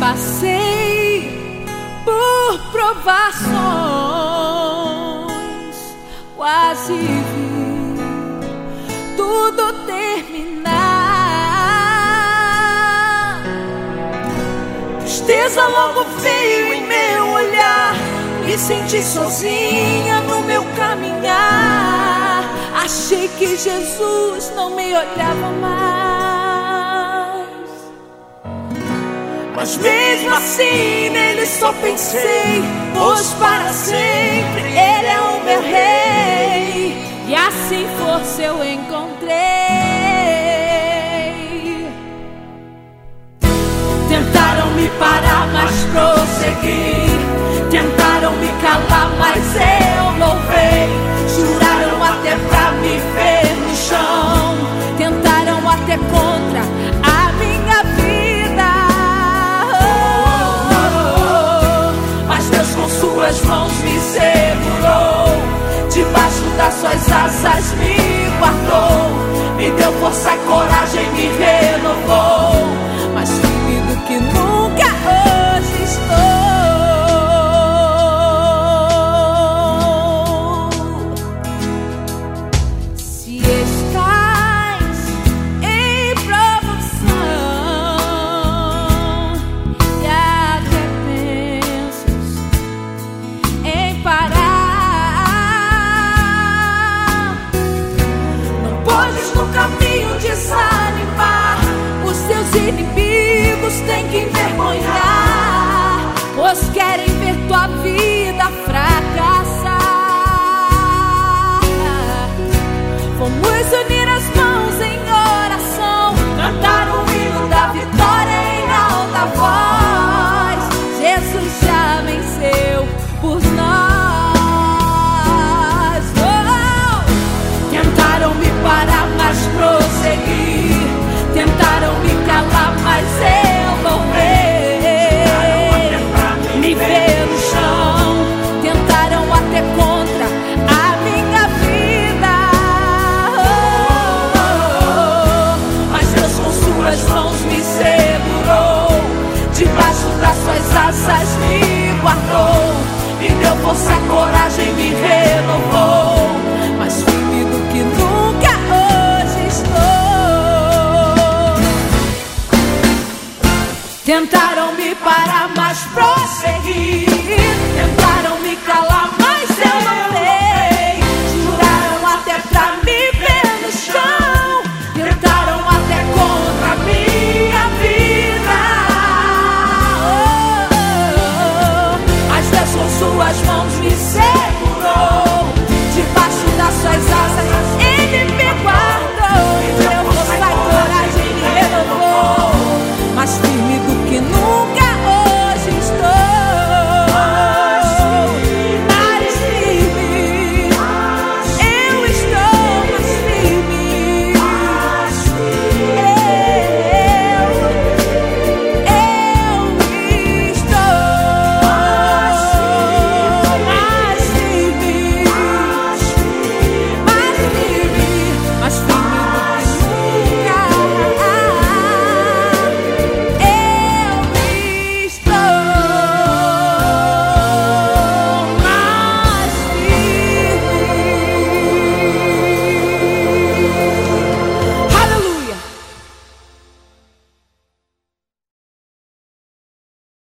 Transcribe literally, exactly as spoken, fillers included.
Passei por provações, quase vi tudo terminar. Tristeza logo veio em meu olhar, me senti sozinha no meu caminhar. Achei que Jesus não me olhava mais, mas mesmo assim nele só pensei, pois para sempre ele é o meu rei. E assim força eu encontrei. Tentaram me parar, mas prossegui. Tentaram me calar, mas eu louvei. Juraram até pra me ver no chão. Tentaram até contra a minha vida. Oh, oh, oh. Mas Deus com suas mãos me segurou. Debaixo das suas asas me guardou. Me deu força e coragem, me renovou. Mais firme do que nunca hoje estou. Inimigos têm que envergonhar, pois querem ver tua vida fracassar. Vamos unir as mãos em oração, cantar o hino da vitória em alta voz. Jesus já venceu por nós. Oh, tentaram me parar, mas prossegui. Tentaram me calar, mas eu louvei. Me ver no chão. Tentaram até contra a minha vida. Oh, oh, oh. Mas Deus com suas mãos me segurou. Debaixo das suas asas me guardou. Me deu força, coragem, me renovou. Mais firme do que nunca hoje estou. Tentaram me parar, mas prossegui.